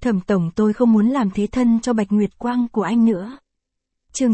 Thẩm tổng, tôi không muốn làm thế thân cho Bạch Nguyệt Quang của anh nữa. Chương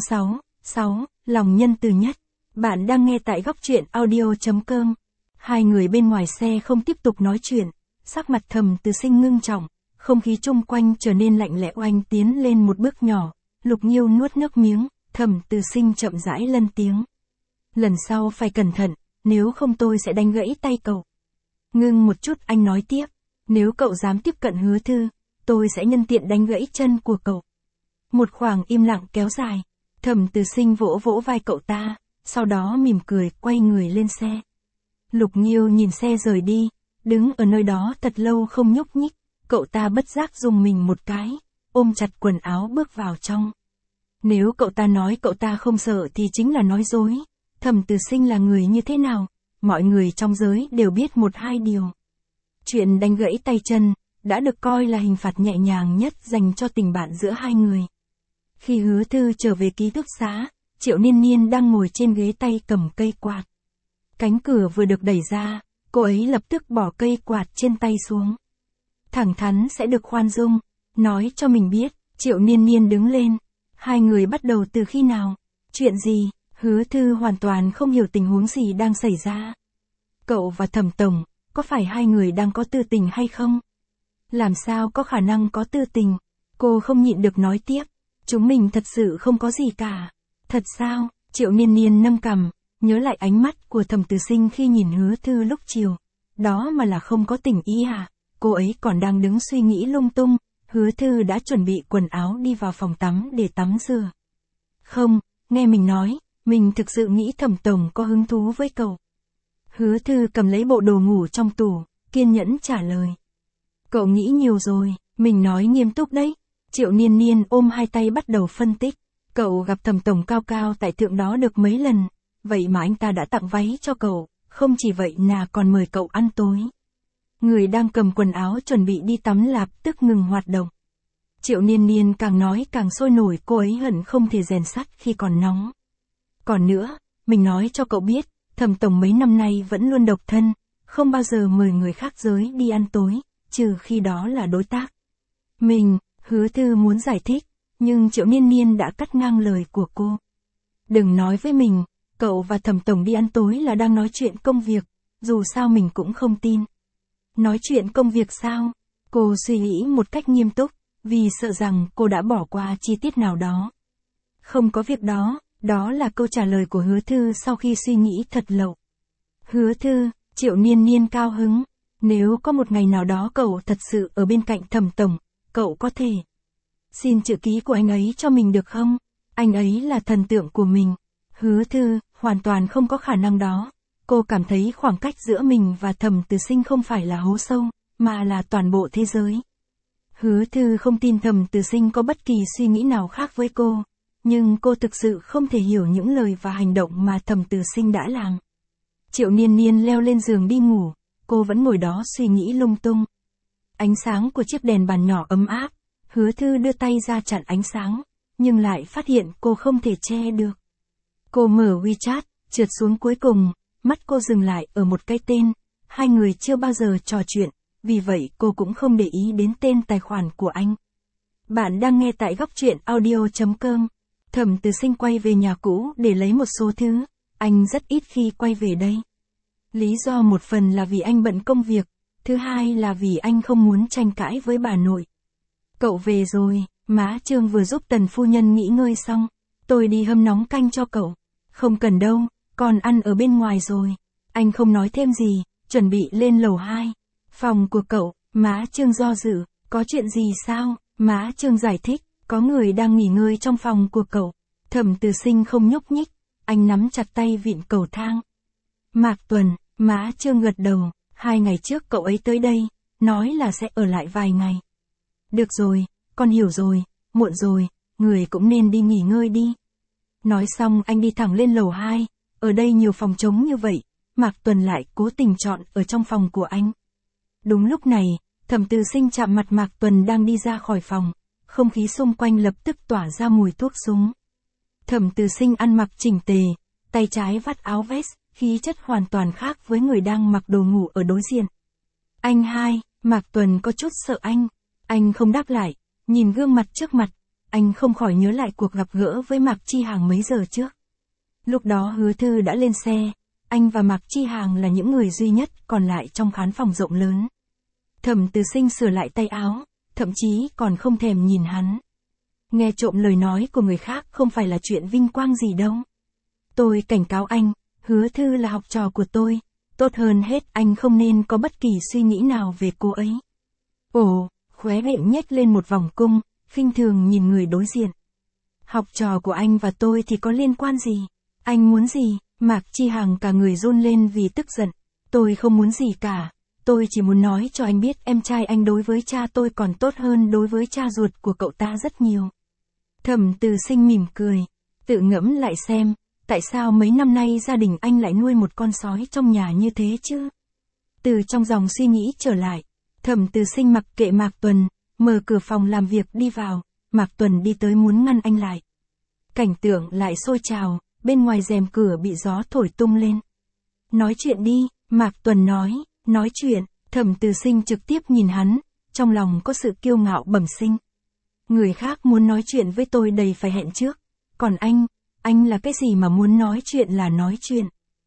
6, lòng nhân từ nhất. Bạn đang nghe tại góc truyện audio.com. Hai người bên ngoài xe không tiếp tục nói chuyện, sắc mặt Thẩm Từ Sinh ngưng trọng, không khí chung quanh trở nên lạnh lẽo. Anh tiến lên một bước nhỏ, Lục Nghiêu nuốt nước miếng, Thẩm Từ Sinh chậm rãi lên tiếng. Lần sau phải cẩn thận, nếu không tôi sẽ đánh gãy tay cậu. Ngưng một chút, anh nói tiếp, nếu cậu dám tiếp cận Hứa Thư, tôi sẽ nhân tiện đánh gãy chân của cậu. Một khoảng im lặng kéo dài, Thẩm Từ Sinh vỗ vỗ vai cậu ta, sau đó mỉm cười quay người lên xe. Lục Nghiêu nhìn xe rời đi, đứng ở nơi đó thật lâu không nhúc nhích, cậu ta bất giác rùng mình một cái, ôm chặt quần áo bước vào trong. Nếu cậu ta nói cậu ta không sợ thì chính là nói dối. Thẩm Từ Sinh là người như thế nào, mọi người trong giới đều biết một hai điều. Chuyện đánh gãy tay chân đã được coi là hình phạt nhẹ nhàng nhất dành cho tình bạn giữa hai người. Khi Hứa Thư trở về ký túc xá, Triệu Niên Niên đang ngồi trên ghế tay cầm cây quạt. Cánh cửa vừa được đẩy ra, cô ấy lập tức bỏ cây quạt trên tay xuống. Thẳng thắn sẽ được khoan dung, nói cho mình biết. Triệu Niên Niên đứng lên. Hai người bắt đầu từ khi nào? Chuyện gì? Hứa Thư hoàn toàn không hiểu tình huống gì đang xảy ra. Cậu và Thẩm tổng, có phải hai người đang có tư tình hay không? Làm sao có khả năng có tư tình? Cô không nhịn được nói tiếp. Chúng mình thật sự không có gì cả. Thật sao? Triệu Niên Niên nâng cằm, nhớ lại ánh mắt của Thẩm Từ Sinh khi nhìn Hứa Thư lúc chiều. Đó mà là không có tình ý à? Cô ấy còn đang đứng suy nghĩ lung tung, Hứa Thư đã chuẩn bị quần áo đi vào phòng tắm để tắm rửa. Không, nghe mình nói, mình thực sự nghĩ Thẩm tổng có hứng thú với cậu. Hứa Thư cầm lấy bộ đồ ngủ trong tủ, kiên nhẫn trả lời. Cậu nghĩ nhiều rồi, mình nói nghiêm túc đấy. Triệu Niên Niên ôm hai tay bắt đầu phân tích. Cậu gặp Thẩm tổng cao cao tại thượng đó được mấy lần, vậy mà anh ta đã tặng váy cho cậu, không chỉ vậy là còn mời cậu ăn tối. Người đang cầm quần áo chuẩn bị đi tắm lập tức ngừng hoạt động. Triệu Niên Niên càng nói càng sôi nổi, cô ấy hận không thể rèn sắt khi còn nóng. Còn nữa, mình nói cho cậu biết, Thẩm tổng mấy năm nay vẫn luôn độc thân, không bao giờ mời người khác giới đi ăn tối, trừ khi đó là đối tác. Hứa Thư muốn giải thích, nhưng Triệu Niên Niên đã cắt ngang lời của cô. Đừng nói với mình, cậu và Thẩm tổng đi ăn tối là đang nói chuyện công việc, dù sao mình cũng không tin. Nói chuyện công việc sao? Cô suy nghĩ một cách nghiêm túc, vì sợ rằng cô đã bỏ qua chi tiết nào đó. Không có việc đó, đó là câu trả lời của Hứa Thư sau khi suy nghĩ thật lâu. Hứa Thư, Triệu Niên Niên cao hứng. Nếu có một ngày nào đó cậu thật sự ở bên cạnh Thẩm tổng, cậu có thể xin chữ ký của anh ấy cho mình được không? Anh ấy là thần tượng của mình. Hứa Thư, hoàn toàn không có khả năng đó. Cô cảm thấy khoảng cách giữa mình và Thẩm Từ Sinh không phải là hố sâu, mà là toàn bộ thế giới. Hứa Thư không tin Thẩm Từ Sinh có bất kỳ suy nghĩ nào khác với cô, nhưng cô thực sự không thể hiểu những lời và hành động mà Thẩm Từ Sinh đã làm. Triệu Niên Niên leo lên giường đi ngủ, cô vẫn ngồi đó suy nghĩ lung tung. Ánh sáng của chiếc đèn bàn nhỏ ấm áp, Hứa Thư đưa tay ra chặn ánh sáng, nhưng lại phát hiện cô không thể che được. Cô mở WeChat, trượt xuống cuối cùng, mắt cô dừng lại ở một cái tên, hai người chưa bao giờ trò chuyện, vì vậy cô cũng không để ý đến tên tài khoản của anh. Bạn đang nghe tại góc truyện audio.com. Thẩm Từ Sinh quay về nhà cũ để lấy một số thứ, anh rất ít khi quay về đây. Lý do một phần là vì anh bận công việc, thứ hai là vì anh không muốn tranh cãi với bà nội. Cậu về rồi, má Trương vừa giúp Tần phu nhân nghỉ ngơi xong, tôi đi hâm nóng canh cho cậu. Không cần đâu, con ăn ở bên ngoài rồi. Anh không nói thêm gì, chuẩn bị lên lầu 2. Phòng của cậu, má Trương do dự, có chuyện gì sao? Má Trương giải thích, có người đang nghỉ ngơi trong phòng của cậu. Thẩm Từ Sinh không nhúc nhích, anh nắm chặt tay vịn cầu thang. Mạc Tuần, má Trương gật đầu, 2 ngày trước cậu ấy tới đây, nói là sẽ ở lại vài ngày. Được rồi, con hiểu rồi, muộn rồi, người cũng nên đi nghỉ ngơi đi. Nói xong anh đi thẳng lên lầu 2, ở đây nhiều phòng trống như vậy, Mạc Tuần lại cố tình chọn ở trong phòng của anh. Đúng lúc này, Thẩm Từ Sinh chạm mặt Mạc Tuần đang đi ra khỏi phòng, không khí xung quanh lập tức tỏa ra mùi thuốc súng. Thẩm Từ Sinh ăn mặc chỉnh tề, tay trái vắt áo vest, khí chất hoàn toàn khác với người đang mặc đồ ngủ ở đối diện. Anh hai, Mạc Tuần có chút sợ anh. Anh không đáp lại, nhìn gương mặt trước mặt, anh không khỏi nhớ lại cuộc gặp gỡ với Mạc Chi Hàng mấy giờ trước. Lúc đó Hứa Thư đã lên xe, anh và Mạc Chi Hàng là những người duy nhất còn lại trong khán phòng rộng lớn. Thẩm Từ Sinh sửa lại tay áo, thậm chí còn không thèm nhìn hắn. Nghe trộm lời nói của người khác không phải là chuyện vinh quang gì đâu. Tôi cảnh cáo anh, Hứa Thư là học trò của tôi, tốt hơn hết anh không nên có bất kỳ suy nghĩ nào về cô ấy. Ồ, khóe miệng nhếch lên một vòng cung, khinh thường nhìn người đối diện. Học trò của anh và tôi thì có liên quan gì? Anh muốn gì? Mạc Chi Hàng cả người run lên vì tức giận. Tôi không muốn gì cả. Tôi chỉ muốn nói cho anh biết em trai anh đối với cha tôi còn tốt hơn đối với cha ruột của cậu ta rất nhiều. Thẩm Từ Sinh mỉm cười. Tự ngẫm lại xem, tại sao mấy năm nay gia đình anh lại nuôi một con sói trong nhà như thế chứ? Từ trong dòng suy nghĩ trở lại, Thẩm Từ Sinh mặc kệ Mạc Tuần, mở cửa phòng làm việc đi vào, Mạc Tuần đi tới muốn ngăn anh lại. Cảnh tượng lại sôi trào, bên ngoài rèm cửa bị gió thổi tung lên. Nói chuyện đi, Mạc Tuần nói chuyện, Thẩm Từ Sinh trực tiếp nhìn hắn, trong lòng có sự kiêu ngạo bẩm sinh. Người khác muốn nói chuyện với tôi đầy phải hẹn trước, còn anh là cái gì mà muốn nói chuyện là nói chuyện.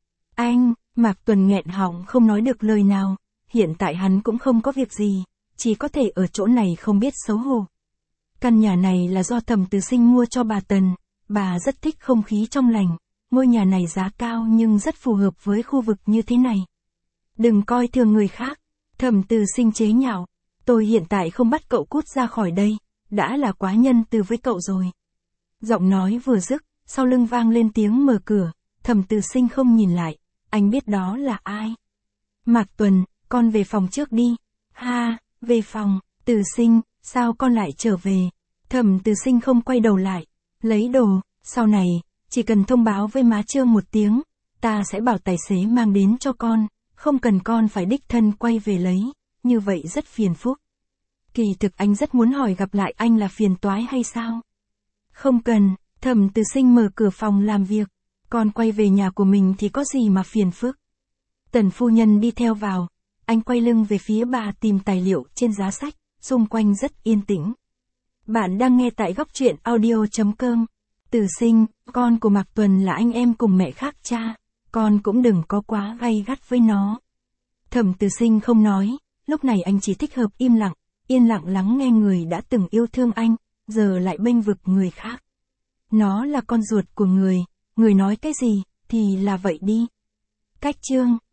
Anh, Mạc Tuần nghẹn họng không nói được lời nào, hiện tại hắn cũng không có việc gì, chỉ có thể ở chỗ này không biết xấu hổ. Căn nhà này là do Thẩm Từ Sinh mua cho bà Tần, bà rất thích không khí trong lành, ngôi nhà này giá cao nhưng rất phù hợp với khu vực như thế này. Đừng coi thường người khác, Thẩm Từ Sinh chế nhạo, tôi hiện tại không bắt cậu cút ra khỏi đây, đã là quá nhân từ với cậu rồi. Giọng nói vừa dứt, sau lưng vang lên tiếng mở cửa, Thẩm Từ Sinh không nhìn lại, anh biết đó là ai. Mạc Tuần, con về phòng trước đi. Ha, về phòng, Từ Sinh, sao con lại trở về? Thẩm Từ Sinh không quay đầu lại, lấy đồ, sau này, chỉ cần thông báo với má Trương một tiếng, ta sẽ bảo tài xế mang đến cho con, không cần con phải đích thân quay về lấy, như vậy rất phiền phức. Kỳ thực anh rất muốn hỏi gặp lại anh là phiền toái hay sao? Không cần, Thẩm Từ Sinh mở cửa phòng làm việc, con quay về nhà của mình thì có gì mà phiền phức. Tần phu nhân đi theo vào, anh quay lưng về phía bà tìm tài liệu trên giá sách, xung quanh rất yên tĩnh. Bạn đang nghe tại góc truyện audio.com. Từ Sinh, con của Mạc Tuần là anh em cùng mẹ khác cha, con cũng đừng có quá gay gắt với nó. Thẩm Từ Sinh không nói, lúc này anh chỉ thích hợp im lặng, yên lặng lắng nghe người đã từng yêu thương anh, giờ lại bênh vực người khác. Nó là con ruột của người nói cái gì, thì là vậy đi. Cách chương